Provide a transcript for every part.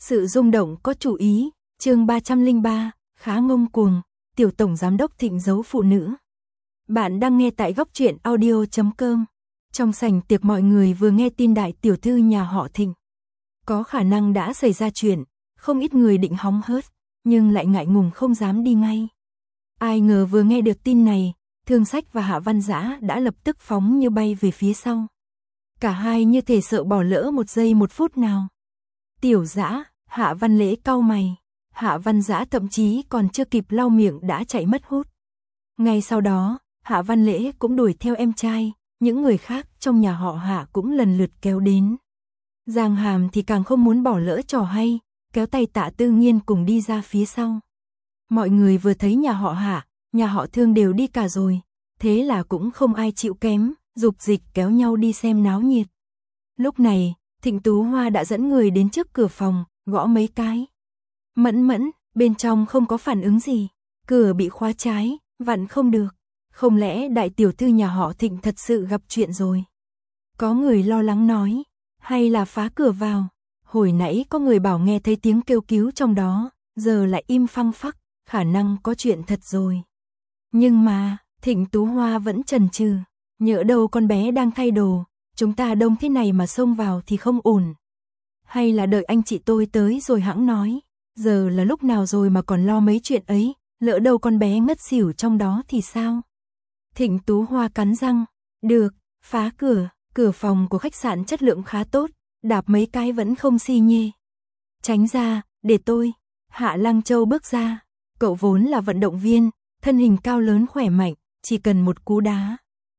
Sự rung động có chủ ý, chương 303, khá ngông cuồng, tiểu tổng giám đốc Thịnh giấu phụ nữ. Bạn đang nghe tại góc truyện audio.com. Trong sảnh tiệc mọi người vừa nghe tin đại tiểu thư nhà họ Thịnh có khả năng đã xảy ra chuyện, không ít người định hóng hớt, nhưng lại ngại ngùng không dám đi ngay. Ai ngờ vừa nghe được tin này, Thương Sách và Hạ Văn Dã đã lập tức phóng như bay về phía sau. Cả hai như thể sợ bỏ lỡ một giây một phút nào. Tiểu Dã, Hạ Văn Lễ cau mày, Hạ Văn Dã thậm chí còn chưa kịp lau miệng đã chạy mất hút. Ngay sau đó, Hạ Văn Lễ cũng đuổi theo em trai, những người khác trong nhà họ Hạ cũng lần lượt kéo đến. Giang Hàm thì càng không muốn bỏ lỡ trò hay, kéo tay Tạ Tư Nghiên cùng đi ra phía sau. Mọi người vừa thấy nhà họ Hạ, nhà họ Thương đều đi cả rồi, thế là cũng không ai chịu kém, dục dịch kéo nhau đi xem náo nhiệt. Lúc này, Thịnh Tú Hoa đã dẫn người đến trước cửa phòng, gõ mấy cái. Mẫn mẫn, bên trong không có phản ứng gì, cửa bị khóa trái, vặn không được. Không lẽ đại tiểu thư nhà họ Thịnh thật sự gặp chuyện rồi? Có người lo lắng nói, hay là phá cửa vào? Hồi nãy có người bảo nghe thấy tiếng kêu cứu trong đó, giờ lại im phăng phắc, khả năng có chuyện thật rồi. Nhưng mà, Thịnh Tú Hoa vẫn chần chừ, nhỡ đâu con bé đang thay đồ, chúng ta đông thế này mà xông vào thì không ổn. Hay là đợi anh chị tôi tới rồi hẵng nói, giờ là lúc nào rồi mà còn lo mấy chuyện ấy, lỡ đâu con bé ngất xỉu trong đó thì sao? Thịnh Tú Hoa cắn răng, được, phá cửa, cửa phòng của khách sạn chất lượng khá tốt, đạp mấy cái vẫn không xi nhê. Tránh ra, để tôi. Hạ Lăng Châu bước ra, cậu vốn là vận động viên, thân hình cao lớn khỏe mạnh, chỉ cần một cú đá.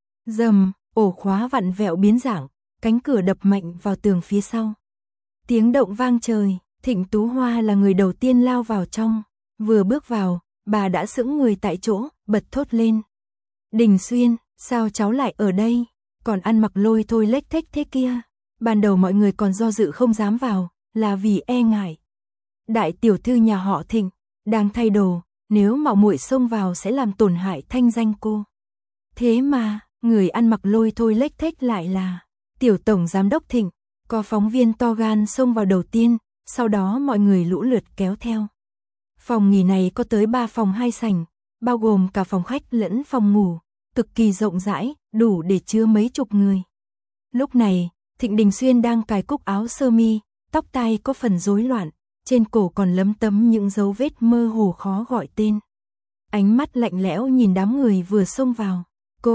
Dầm, ổ khóa vặn vẹo biến dạng, cánh cửa đập mạnh vào tường phía sau. Tiếng động vang trời, Thịnh Tú Hoa là người đầu tiên lao vào trong, vừa bước vào, bà đã sững người tại chỗ, bật thốt lên. Đình Xuyên, sao cháu lại ở đây, còn ăn mặc lôi thôi lếch thếch thế kia. Ban đầu mọi người còn do dự không dám vào, là vì e ngại. Đại tiểu thư nhà họ Thịnh, đang thay đồ, nếu mạo muội xông vào sẽ làm tổn hại thanh danh cô. Thế mà, người ăn mặc lôi thôi lếch thếch lại là tiểu tổng giám đốc Thịnh. Có phóng viên to gan xông vào đầu tiên, sau đó mọi người lũ lượt kéo theo. Phòng nghỉ này có tới 3 phòng 2 sảnh, bao gồm cả phòng khách lẫn phòng ngủ, cực kỳ rộng rãi, đủ để chứa mấy chục người. Lúc này, Thịnh Đình Xuyên đang cài cúc áo sơ mi, tóc tai có phần rối loạn, trên cổ còn lấm tấm những dấu vết mơ hồ khó gọi tên. Ánh mắt lạnh lẽo nhìn đám người vừa xông vào.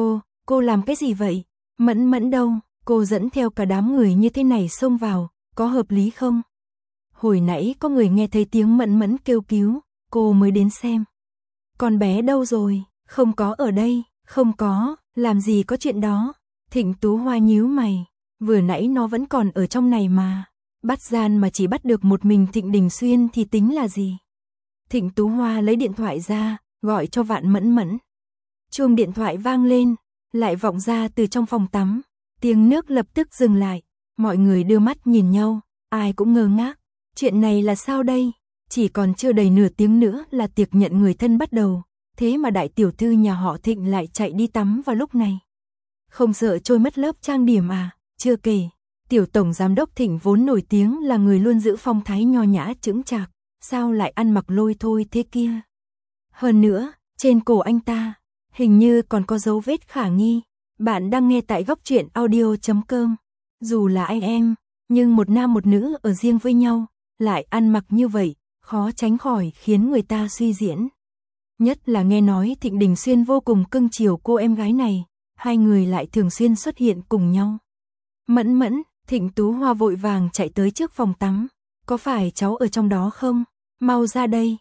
Cô làm cái gì vậy? Mẫn mẫn đâu? Cô dẫn theo cả đám người như thế này xông vào, có hợp lý không? Hồi nãy có người nghe thấy tiếng mẫn mẫn kêu cứu, cô mới đến xem. Con bé đâu rồi? Không có ở đây, không có, làm gì có chuyện đó. Thịnh Tú Hoa nhíu mày, vừa nãy nó vẫn còn ở trong này mà. Bắt gian mà chỉ bắt được một mình Thịnh Đình Xuyên thì tính là gì? Thịnh Tú Hoa lấy điện thoại ra, gọi cho Vạn Mẫn Mẫn. Chuông điện thoại vang lên, lại vọng ra từ trong phòng tắm. Tiếng nước lập tức dừng lại, mọi người đưa mắt nhìn nhau, ai cũng ngơ ngác. Chuyện này là sao đây? Chỉ còn chưa đầy nửa tiếng nữa là tiệc nhận người thân bắt đầu, thế mà đại tiểu thư nhà họ Thịnh lại chạy đi tắm vào lúc này. Không sợ trôi mất lớp trang điểm à? Chưa kể, tiểu tổng giám đốc Thịnh vốn nổi tiếng là người luôn giữ phong thái nho nhã chững chạc, sao lại ăn mặc lôi thôi thế kia? Hơn nữa, trên cổ anh ta, hình như còn có dấu vết khả nghi. Bạn đang nghe tại góc truyện audio.com. Dù là anh em, nhưng một nam một nữ ở riêng với nhau, lại ăn mặc như vậy, khó tránh khỏi khiến người ta suy diễn. Nhất là nghe nói Thịnh Đình Xuyên vô cùng cưng chiều cô em gái này, hai người lại thường xuyên xuất hiện cùng nhau. Mẫn mẫn, Thịnh Tú Hoa vội vàng chạy tới trước phòng tắm. Có phải cháu ở trong đó không? Mau ra đây,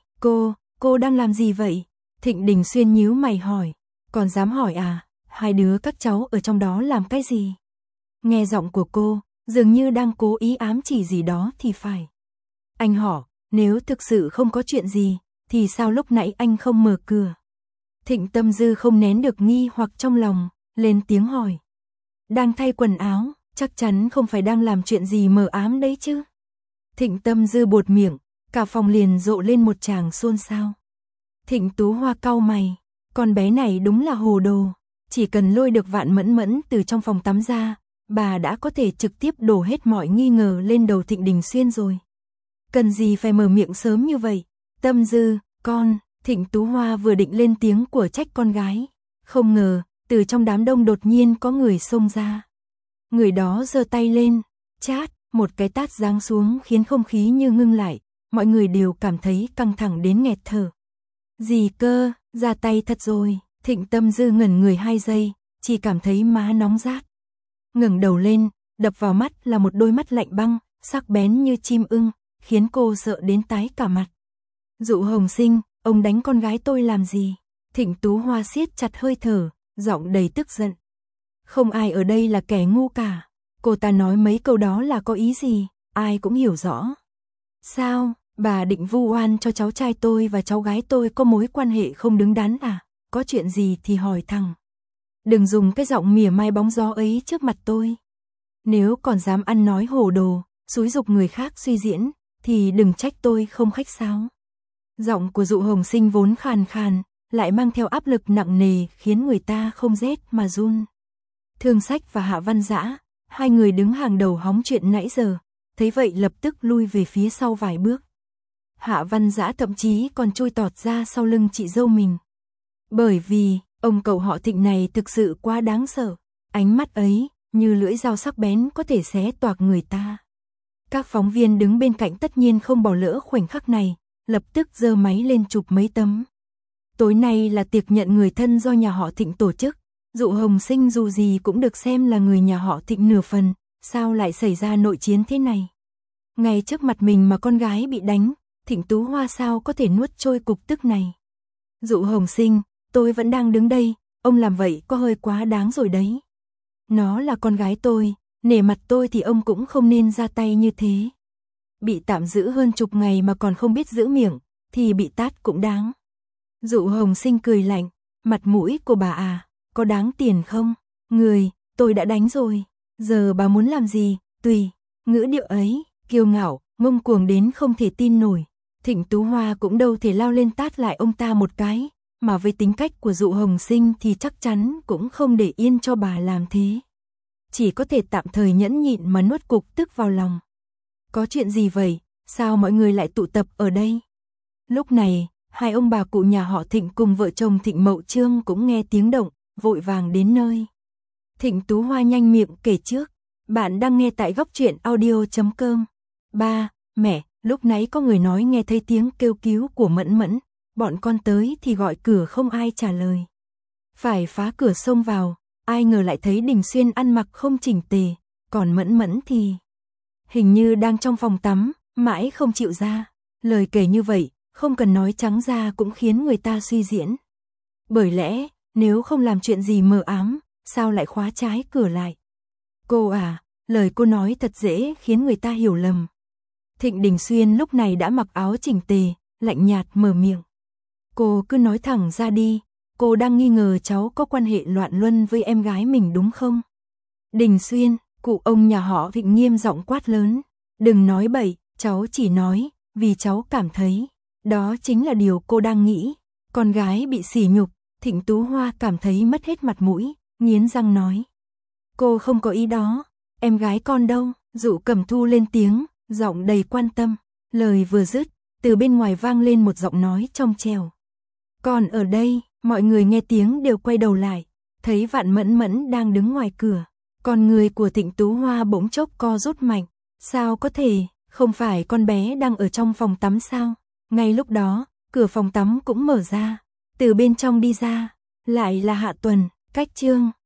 cô đang làm gì vậy? Thịnh Đình Xuyên nhíu mày hỏi, còn dám hỏi à? Hai đứa các cháu ở trong đó làm cái gì? Nghe giọng của cô, dường như đang cố ý ám chỉ gì đó thì phải. Anh hỏi, nếu thực sự không có chuyện gì, thì sao lúc nãy anh không mở cửa? Thịnh Tâm Dư không nén được nghi hoặc trong lòng, lên tiếng hỏi. Đang thay quần áo, chắc chắn không phải đang làm chuyện gì mờ ám đấy chứ? Thịnh Tâm Dư buột miệng, cả phòng liền rộ lên một tràng xôn xao. Thịnh Tú Hoa cau mày, con bé này đúng là hồ đồ. Chỉ cần lôi được Vạn Mẫn Mẫn từ trong phòng tắm ra, bà đã có thể trực tiếp đổ hết mọi nghi ngờ lên đầu Thịnh Đình Xuyên rồi. cần gì phải mở miệng sớm như vậy? Tâm Dư, con, Thịnh Tú Hoa vừa định lên tiếng của trách con gái. Không ngờ, từ trong đám đông đột nhiên có người xông ra. Người đó giơ tay lên, chát, một cái tát giáng xuống khiến không khí như ngưng lại, mọi người đều cảm thấy căng thẳng đến nghẹt thở. Gì cơ, ra tay thật rồi, Thịnh Tâm Dư ngẩn người 2 giây, chỉ cảm thấy má nóng rát. Ngẩng đầu lên, đập vào mắt là một đôi mắt lạnh băng, sắc bén như chim ưng, khiến cô sợ đến tái cả mặt. Dụ Hồng Sinh, ông đánh con gái tôi làm gì? Thịnh Tú Hoa siết chặt hơi thở, giọng đầy tức giận. Không ai ở đây là kẻ ngu cả. Cô ta nói mấy câu đó là có ý gì, ai cũng hiểu rõ. Sao, bà định vu oan cho cháu trai tôi và cháu gái tôi có mối quan hệ không đứng đắn à? Có chuyện gì thì hỏi thẳng. Đừng dùng cái giọng mỉa mai bóng gió ấy trước mặt tôi. Nếu còn dám ăn nói hồ đồ, xúi giục người khác suy diễn, thì đừng trách tôi không khách sáo. Giọng của Dụ Hồng Sinh vốn khàn khàn, lại mang theo áp lực nặng nề khiến người ta không rét mà run. Thương Sách và Hạ Văn Dã, hai người đứng hàng đầu hóng chuyện nãy giờ, thấy vậy lập tức lui về phía sau vài bước. Hạ Văn Dã thậm chí còn chui tọt ra sau lưng chị dâu mình. Bởi vì, ông cậu họ Thịnh này thực sự quá đáng sợ, ánh mắt ấy, như lưỡi dao sắc bén có thể xé toạc người ta. Các phóng viên đứng bên cạnh tất nhiên không bỏ lỡ khoảnh khắc này, lập tức giơ máy lên chụp mấy tấm. Tối nay là tiệc nhận người thân do nhà họ Thịnh tổ chức, Dụ Hồng Sinh dù gì cũng được xem là người nhà họ Thịnh nửa phần, sao lại xảy ra nội chiến thế này? Ngay trước mặt mình mà con gái bị đánh, Thịnh Tú Hoa sao có thể nuốt trôi cục tức này? Dụ Hồng Sinh, tôi vẫn đang đứng đây, ông làm vậy có hơi quá đáng rồi đấy. Nó là con gái tôi, nể mặt tôi thì ông cũng không nên ra tay như thế. Bị tạm giữ hơn chục ngày mà còn không biết giữ miệng, thì bị tát cũng đáng. Dụ Hồng Sinh cười lạnh, mặt mũi của bà à, có đáng tiền không? Người, tôi đã đánh rồi, giờ bà muốn làm gì, tùy. Ngữ điệu ấy, kiêu ngạo, ngông cuồng đến không thể tin nổi. Thịnh Tú Hoa cũng đâu thể lao lên tát lại ông ta một cái, mà với tính cách của Dụ Hồng Sinh thì chắc chắn cũng không để yên cho bà làm thế. Chỉ có thể tạm thời nhẫn nhịn mà nuốt cục tức vào lòng. Có chuyện gì vậy, sao mọi người lại tụ tập ở đây? Lúc này, hai ông bà cụ nhà họ Thịnh cùng vợ chồng Thịnh Mậu Trương cũng nghe tiếng động, vội vàng đến nơi. Thịnh Tú Hoa nhanh miệng kể trước, bạn đang nghe tại góc truyện audio.com. Ba, mẹ, lúc nãy có người nói nghe thấy tiếng kêu cứu của Mẫn Mẫn, bọn con tới thì gọi cửa không ai trả lời. Phải phá cửa xông vào, ai ngờ lại thấy Đình Xuyên ăn mặc không chỉnh tề, còn Mẫn Mẫn thì hình như đang trong phòng tắm, mãi không chịu ra. Lời kể như vậy, không cần nói trắng ra cũng khiến người ta suy diễn. Bởi lẽ, nếu không làm chuyện gì mờ ám, sao lại khóa trái cửa lại? Cô à, lời cô nói thật dễ khiến người ta hiểu lầm. Thịnh Đình Xuyên lúc này đã mặc áo chỉnh tề, lạnh nhạt mở miệng. Cô cứ nói thẳng ra đi, cô đang nghi ngờ cháu có quan hệ loạn luân với em gái mình đúng không? Đình Xuyên, cụ ông nhà họ Thịnh nghiêm giọng quát lớn. Đừng nói bậy, cháu chỉ nói, vì cháu cảm thấy, đó chính là điều cô đang nghĩ. Con gái bị sỉ nhục, Thịnh Tú Hoa cảm thấy mất hết mặt mũi, nghiến răng nói. Cô không có ý đó, em gái con đâu? Dụ Cẩm Thu lên tiếng, giọng đầy quan tâm. Lời vừa dứt, từ bên ngoài vang lên một giọng nói trong trẻo. Còn ở đây, mọi người nghe tiếng đều quay đầu lại, thấy Vạn Mẫn Mẫn đang đứng ngoài cửa. Con người của Thịnh Tú Hoa bỗng chốc co rút mạnh. Sao có thể, không phải con bé đang ở trong phòng tắm sao? Ngay lúc đó, cửa phòng tắm cũng mở ra. Từ bên trong đi ra, lại là Hạ Tuần, cách chương.